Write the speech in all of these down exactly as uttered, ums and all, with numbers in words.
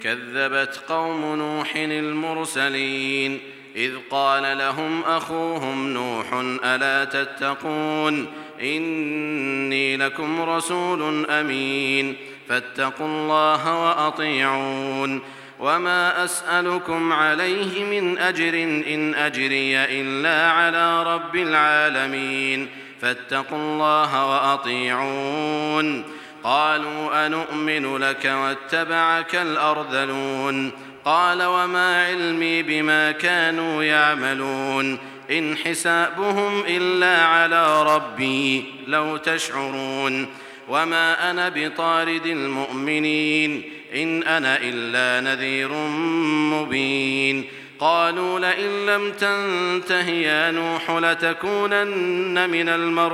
كذبت قوم نوح المرسلين إذ قال لهم أخوهم نوح ألا تتقون إني لكم رسول أمين فاتقوا الله وأطيعون وما أسألكم عليه من أجر إن أجري إلا على رب العالمين فاتقوا الله وأطيعون قالوا أنؤمن لك واتبعك الأرذلون قال وما علمي بما كانوا يعملون إن حسابهم إلا على ربي لو تشعرون وما أنا بطارد المؤمنين إن أنا إلا نذير مبين قالوا لئن لم تنته يا نوح لتكونن من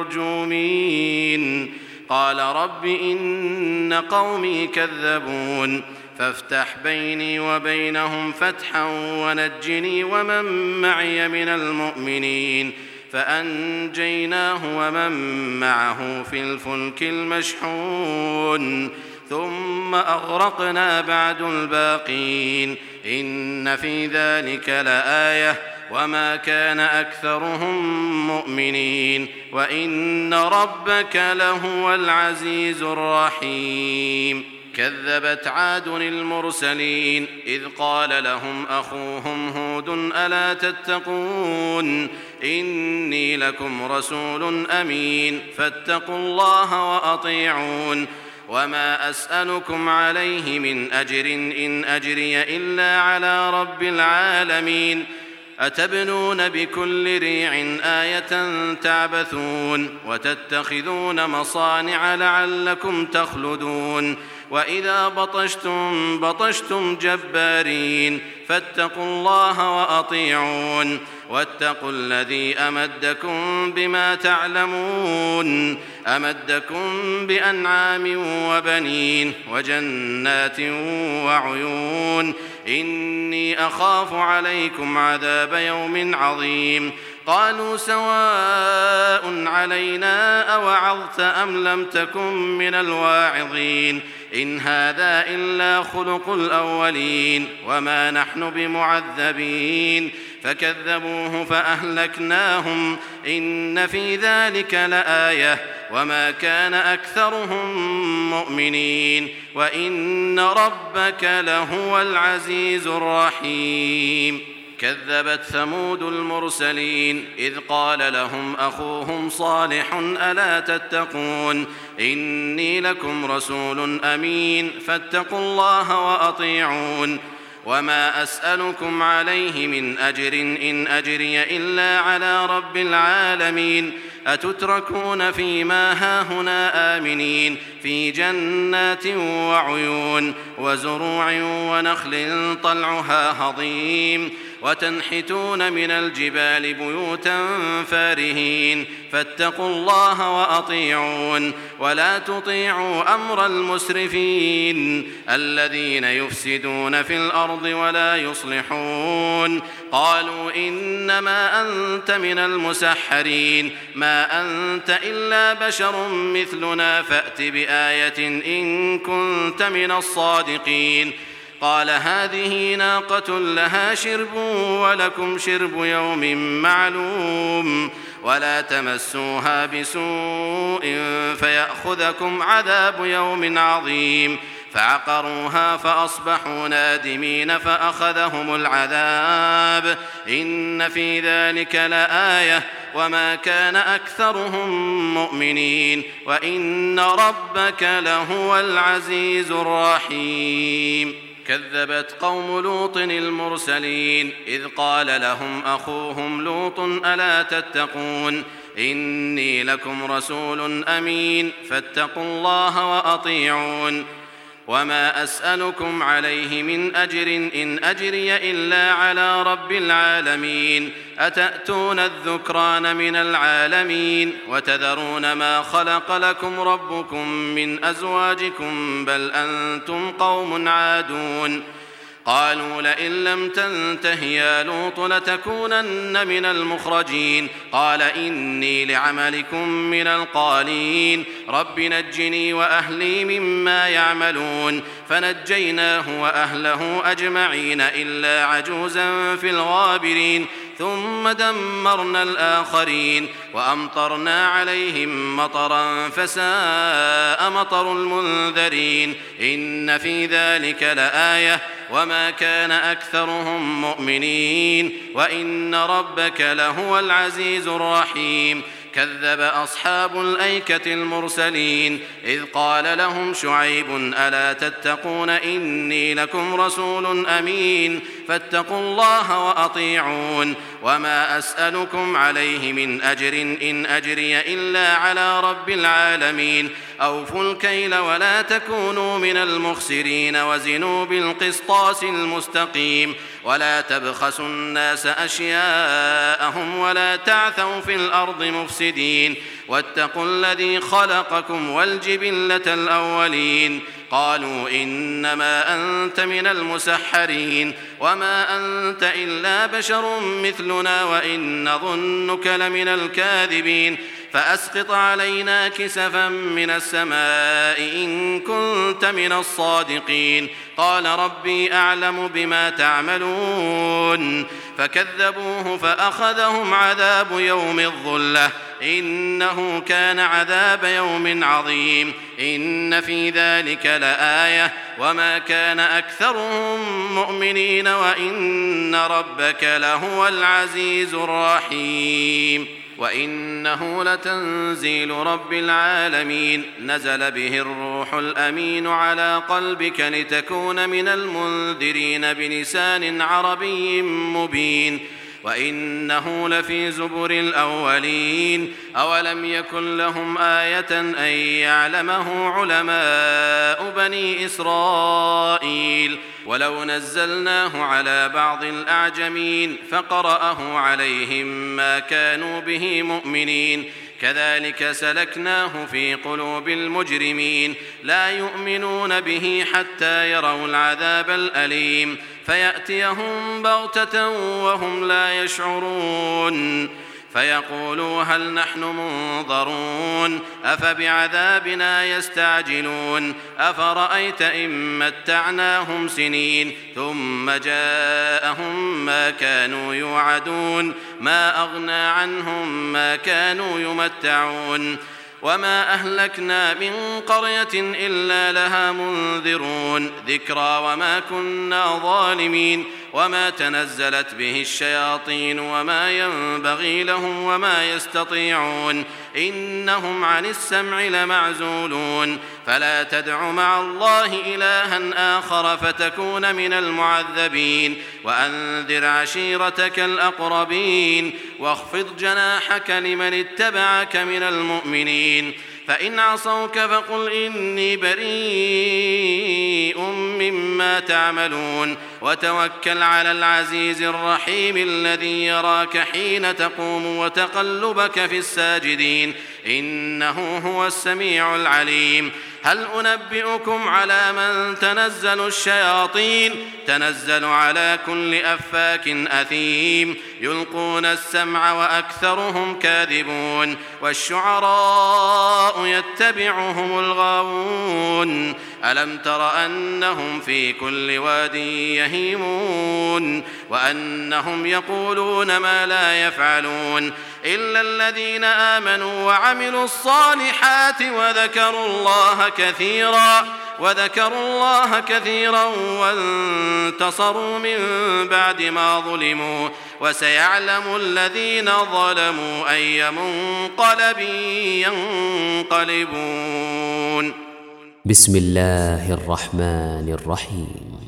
المرجومين قال رب إن قومي كذبون فافتح بيني وبينهم فتحا ونجني ومن معي من المؤمنين فأنجيناه ومن معه في الفلك المشحون ثم أغرقنا بعد الباقين إن في ذلك لآية وما كان أكثرهم مؤمنين وإن ربك لهو العزيز الرحيم كذبت عاد المرسلين إذ قال لهم أخوهم هود ألا تتقون إني لكم رسول أمين فاتقوا الله وأطيعون وما أسألكم عليه من أجر إن أجري إلا على رب العالمين أتبنون بكل ريع آية تعبثون وتتخذون مصانع لعلكم تخلدون وإذا بطشتم بطشتم جبارين فاتقوا الله وأطيعون واتقوا الذي أمدكم بما تعلمون أمدكم بأنعام وبنين وجنات وعيون إني أخاف عليكم عذاب يوم عظيم قالوا سواء علينا أوعظت أم لم تكن من الواعظين إن هذا إلا خلق الأولين وما نحن بمعذبين فكذبوه فأهلكناهم إن في ذلك لآية وما كان أكثرهم مؤمنين وإن ربك لهو العزيز الرحيم كذبت ثمود المرسلين إذ قال لهم أخوهم صالح ألا تتقون إني لكم رسول أمين فاتقوا الله وأطيعون وما أسألكم عليه من أجر إن أجري إلا على رب العالمين أتتركون فيما هاهنا آمنين في جنات وعيون وزروع ونخل طلعها هضيم وتنحتون من الجبال بيوتا فارهين فاتقوا الله وأطيعون ولا تطيعوا أمر المسرفين الذين يفسدون في الأرض ولا يصلحون قالوا إنما أنت من المسحرين ما أنت إلا بشر مثلنا فأت بآية إن كنت من الصادقين قال هذه ناقة لها شرب ولكم شرب يوم معلوم ولا تمسوها بسوء فيأخذكم عذاب يوم عظيم فعقروها فأصبحوا نادمين فأخذهم العذاب إن في ذلك لآية وما كان أكثرهم مؤمنين وإن ربك لهو العزيز الرحيم كذبت قوم لوط المرسلين إذ قال لهم أخوهم لوط ألا تتقون إني لكم رسول أمين فاتقوا الله وأطيعون وما أسألكم عليه من أجر إن أجري إلا على رب العالمين أتأتون الذكران من العالمين وتذرون ما خلق لكم ربكم من أزواجكم بل أنتم قوم عادون قالوا لئن لم تنته يا لوط لتكونن من المخرجين قال إني لعملكم من القالين رب نجني وأهلي مما يعملون فنجيناه وأهله أجمعين إلا عجوزا في الغابرين ثم دمرنا الآخرين وأمطرنا عليهم مطرا فساء مطر المنذرين إن في ذلك لآية وما كان أكثرهم مؤمنين وإن ربك لهو العزيز الرحيم كذب أصحاب الأيكة المرسلين إذ قال لهم شعيب ألا تتقون إني لكم رسول أمين فاتقوا الله وأطيعون وما أسألكم عليه من أجر إن أجري إلا على رب العالمين أوفوا الكيل ولا تكونوا من المخسرين وزنوا بالقسطاس المستقيم ولا تبخسوا الناس أشياءهم ولا تعثوا في الأرض مفسدين واتقوا الذي خلقكم والجبلة الأولين قالوا إنما أنت من المسحرين وما أنت إلا بشر مثلنا وإن نظنك لمن الكاذبين فأسقط علينا كسفا من السماء إن كنت من الصادقين قال ربي أعلم بما تعملون فكذبوه فأخذهم عذاب يوم الظلة إنه كان عذاب يوم عظيم إن في ذلك لآية وما كان أكثرهم مؤمنين وإن ربك لهو العزيز الرحيم وإنه لتنزيل رب العالمين نزل به الروح الأمين على قلبك لتكون من المنذرين بلسان عربي مبين وإنه لفي زبر الأولين أولم يكن لهم آية أن يعلمه علماء بني إسرائيل ولو نزلناه على بعض الأعجمين فقرأه عليهم ما كانوا به مؤمنين كذلك سلكناه في قلوب المجرمين لا يؤمنون به حتى يروا العذاب الأليم فيأتيهم بغتة وهم لا يشعرون فيقولوا هل نحن منظرون أفبعذابنا يستعجلون أفرأيت إن متعناهم سنين ثم جاءهم ما كانوا يوعدون ما أغنى عنهم ما كانوا يمتعون وما أهلكنا من قرية إلا لها منذرون ذكرى وما كنا ظالمين وما تنزلت به الشياطين وما ينبغي لهم وما يستطيعون إنهم عن السمع لمعزولون فلا تدع مع الله إلها آخر فتكون من المعذبين وأنذر عشيرتك الأقربين واخفض جناحك لمن اتبعك من المؤمنين فإن عصوك فقل إني بريء مما تعملون وتوكل على العزيز الرحيم الذي يراك حين تقوم وتقلبك في الساجدين إنه هو السميع العليم هل أنبئكم على من تنزل الشياطين تنزل على كل أفاك أثيم يلقون السمع وأكثرهم كاذبون والشعراء يتبعهم الغاوون ألم تر أنهم في كل واد يهيمون وأنهم يقولون ما لا يفعلون إلا الذين آمنوا وعملوا الصالحات وذكروا الله كثيرا وذكروا الله كثيرا وانتصروا من بعد ما ظلموا وسيعلم الذين ظلموا أي منقلب ينقلبون بسم الله الرحمن الرحيم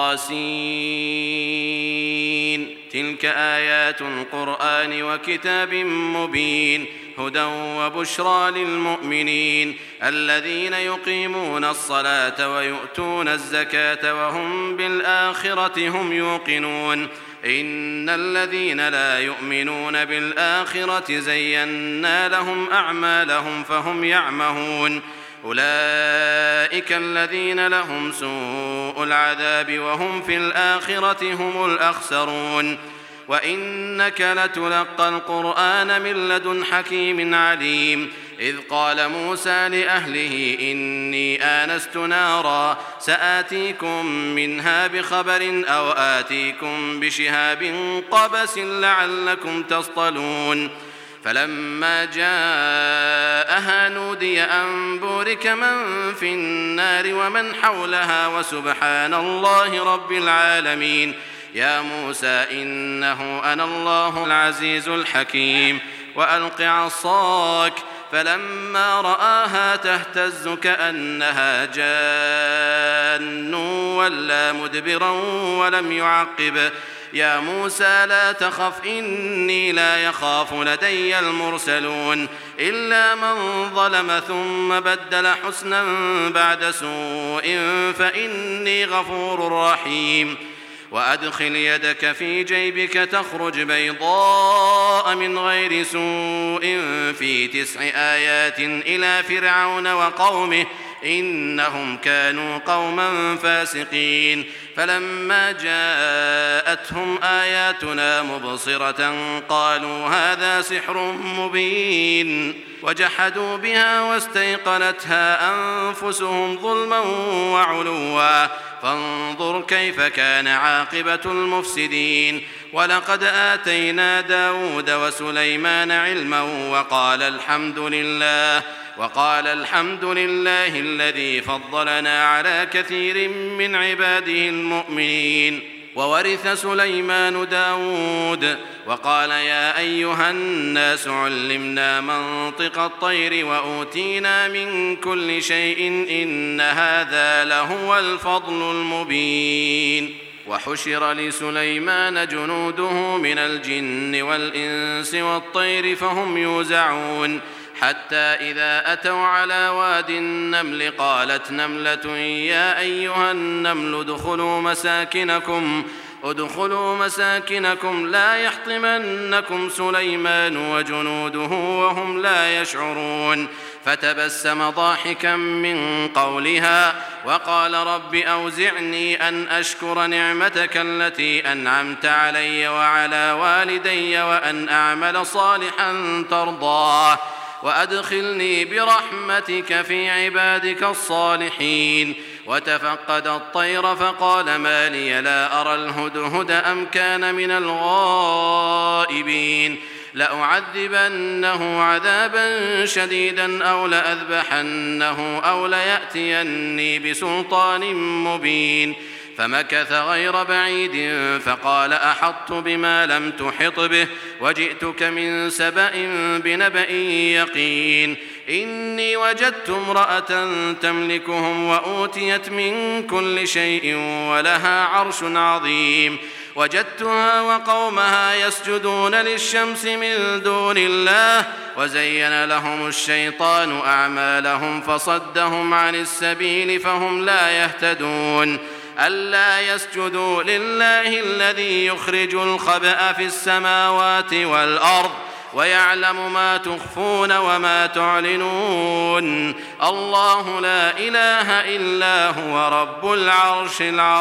طاسين تلك آيات القرآن وكتاب مبين هدى وبشرى للمؤمنين الذين يقيمون الصلاة ويؤتون الزكاة وهم بالآخرة هم يوقنون إن الذين لا يؤمنون بالآخرة زينا لهم أعمالهم فهم يعمهون أولئك الذين لهم سوء العذاب وهم في الآخرة هم الأخسرون وإنك لتلقى القرآن من لدن حكيم عليم إذ قال موسى لأهله إني آنست نارا سآتيكم منها بخبر أو آتيكم بشهاب قبس لعلكم تصطلون فلما جاءها نودي أن بورك من في النار ومن حولها وسبحان الله رب العالمين يا موسى إنه أنا الله العزيز الحكيم وألق عصاك فلما رآها تهتز كأنها جان ولا مدبرا ولم يعقب يا موسى لا تخف إني لا يخاف لدي المرسلون إلا من ظلم ثم بدل حسنا بعد سوء فإني غفور رحيم وأدخل يدك في جيبك تخرج بيضاء من غير سوء في تسع آيات إلى فرعون وقومه إنهم كانوا قوما فاسقين فلما جاءتهم آياتنا مبصرة قالوا هذا سحر مبين وجحدوا بها واستيقنتها أنفسهم ظلما وعلوا فانظر كيف كان عاقبة المفسدين ولقد آتينا داود وسليمان علما وقال الحمد لله وقال الحمد لله الذي فضلنا على كثير من عباده المؤمنين وورث سليمان داود وقال يا أيها الناس علمنا منطق الطير وأوتينا من كل شيء إن هذا لهو الفضل المبين وحشر لسليمان جنوده من الجن والإنس والطير فهم يوزعون حتى إذا أتوا على واد النمل قالت نملة يا أيها النمل ادخلوا مساكنكم ادخلوا مساكنكم لا يحطمنكم سليمان وجنوده وهم لا يشعرون فتبسم ضاحكا من قولها وقال رب أوزعني أن أشكر نعمتك التي أنعمت علي وعلى والدي وأن أعمل صالحا ترضاه وأدخلني برحمتك في عبادك الصالحين وتفقد الطير فقال ما لي لا أرى الهدهد أم كان من الغائبين لأعذبنه عذابا شديدا أو لأذبحنه أو ليأتيني بسلطان مبين فمكث غير بعيد فقال أحطت بما لم تحط به وجئتك من سبأ بنبأ يقين إني وجدت امرأة تملكهم وأوتيت من كل شيء ولها عرش عظيم وجدتها وقومها يسجدون للشمس من دون الله وزين لهم الشيطان أعمالهم فصدهم عن السبيل فهم لا يهتدون ألا يسجدوا لله الذي يخرج الخبأ في السماوات والأرض ويعلم ما تخفون وما تعلنون الله لا إله إلا هو رب العرش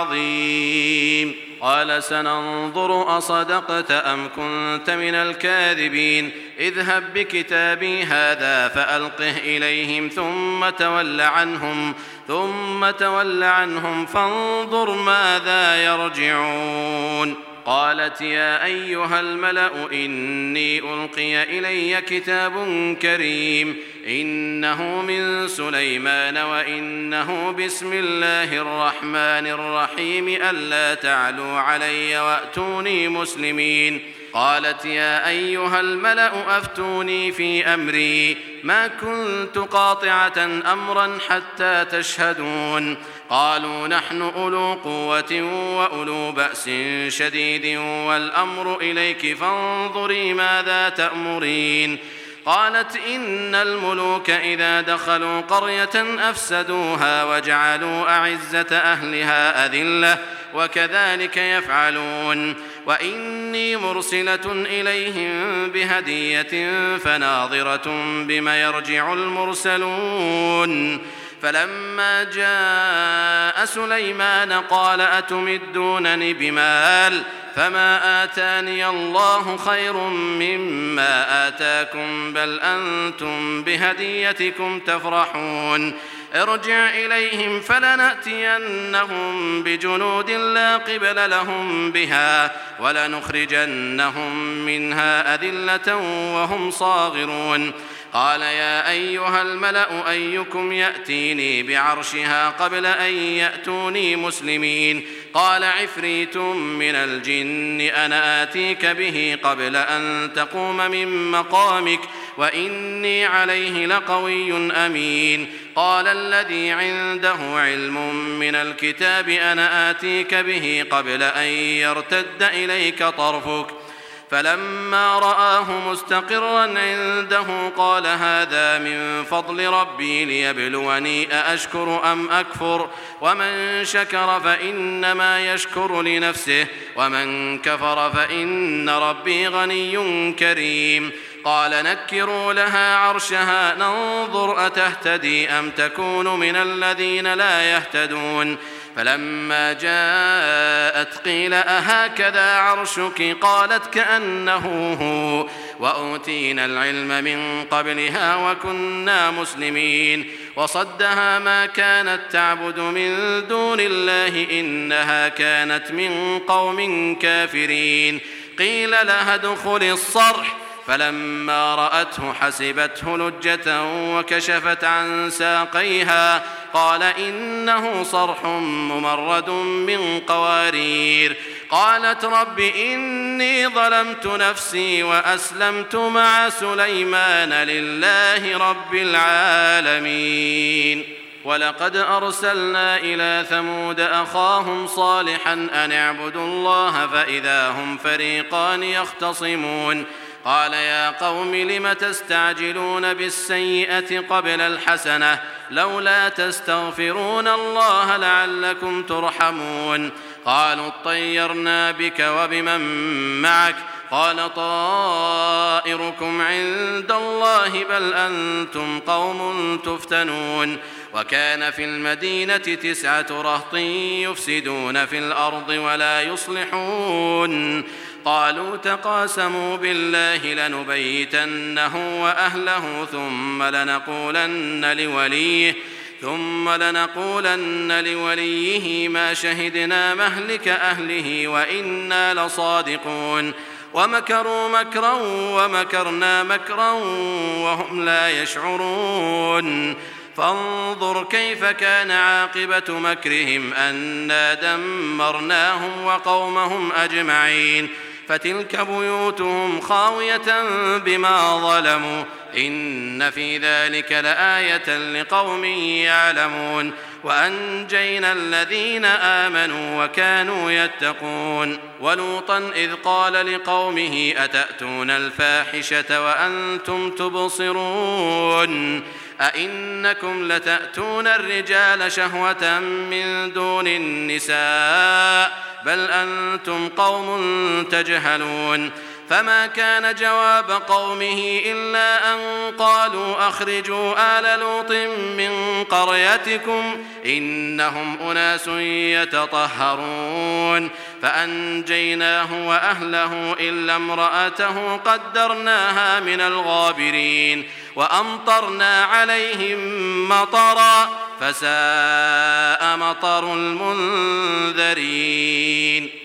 العظيم قال سننظر أصدقت أم كنت من الكاذبين اذهب بكتابي هذا فألقه إليهم ثم تول عنهم ثم تول عنهم فانظر ماذا يرجعون قالت يا أيها الملأ إني ألقي إلي كتاب كريم إنه من سليمان وإنه بسم الله الرحمن الرحيم ألا تعلوا علي وأتوني مسلمين قالت يا أيها الملأ أفتوني في أمري ما كنت قاطعة أمرا حتى تشهدون قالوا نحن أولو قوة وأولو بأس شديد والأمر إليك فانظري ماذا تأمرين قالت إن الملوك إذا دخلوا قرية أفسدوها وجعلوا أعزة أهلها أذلة وكذلك يفعلون وإني مرسلة إليهم بهدية فناظرة بما يرجع المرسلون. فلما جاء سليمان قال أتمدونني بمال فما آتاني الله خير مما آتاكم بل أنتم بهديتكم تفرحون. ارجع إليهم فلنأتينهم بجنود لا قبل لهم بها ولنخرجنهم منها أذلة وهم صاغرون. قال يا أيها الملأ أيكم يأتيني بعرشها قبل أن يأتوني مسلمين؟ قال عفريت من الجن أنا آتيك به قبل أن تقوم من مقامك وإني عليه لقوي أمين. قال الذي عنده علم من الكتاب أنا آتيك به قبل أن يرتد إليك طرفك فلما رآه مستقرا عنده قال هذا من فضل ربي ليبلوني أأشكر أم أكفر ومن شكر فإنما يشكر لنفسه ومن كفر فإن ربي غني كريم. قال نكروا لها عرشها ننظر أتهتدي أم تكون من الذين لا يهتدون. فلما جاءت قيل أهكذا عرشك قالت كأنه هو وأوتينا العلم من قبلها وكنا مسلمين. وصدها ما كانت تعبد من دون الله إنها كانت من قوم كافرين. قيل لها ادخل الصرح فلما رأته حسبته لجة وكشفت عن ساقيها قال إنه صرح ممرد من قوارير. قالت رب إني ظلمت نفسي وأسلمت مع سليمان لله رب العالمين. ولقد أرسلنا إلى ثمود أخاهم صالحا أن اعبدوا الله فإذا هم فريقان يختصمون. قال يا قوم لم تستعجلون بالسيئة قبل الحسنة لولا تستغفرون الله لعلكم ترحمون. قالوا اطيرنا بك وبمن معك قال طائركم عند الله بل أنتم قوم تفتنون. وكان في المدينة تسعة رهط يفسدون في الأرض ولا يصلحون. قالوا تقاسموا بالله لنبيتنه وأهله ثم لنقولن لوليه ثم لنقولن لوليه ما شهدنا مهلك أهله وإنا لصادقون. ومكروا مكرا ومكرنا مكرا وهم لا يشعرون. فانظر كيف كان عاقبة مكرهم أنا دمرناهم وقومهم أجمعين. فتلك بيوتهم خاوية بما ظلموا إن في ذلك لآية لقوم يعلمون. وأنجينا الذين آمنوا وكانوا يتقون. ولوطا إذ قال لقومه أتأتون الفاحشة وأنتم تبصرون أئنكم لتأتون الرجال شهوة من دون النساء بل أنتم قوم تجهلون. فما كان جواب قومه إلا أن قالوا أخرجوا آل لوط من قريتكم إنهم أناس يتطهرون. فأنجيناه وأهله إلا امرأته قدرناها من الغابرين. وأمطرنا عليهم مطرا فساء مطر المنذرين.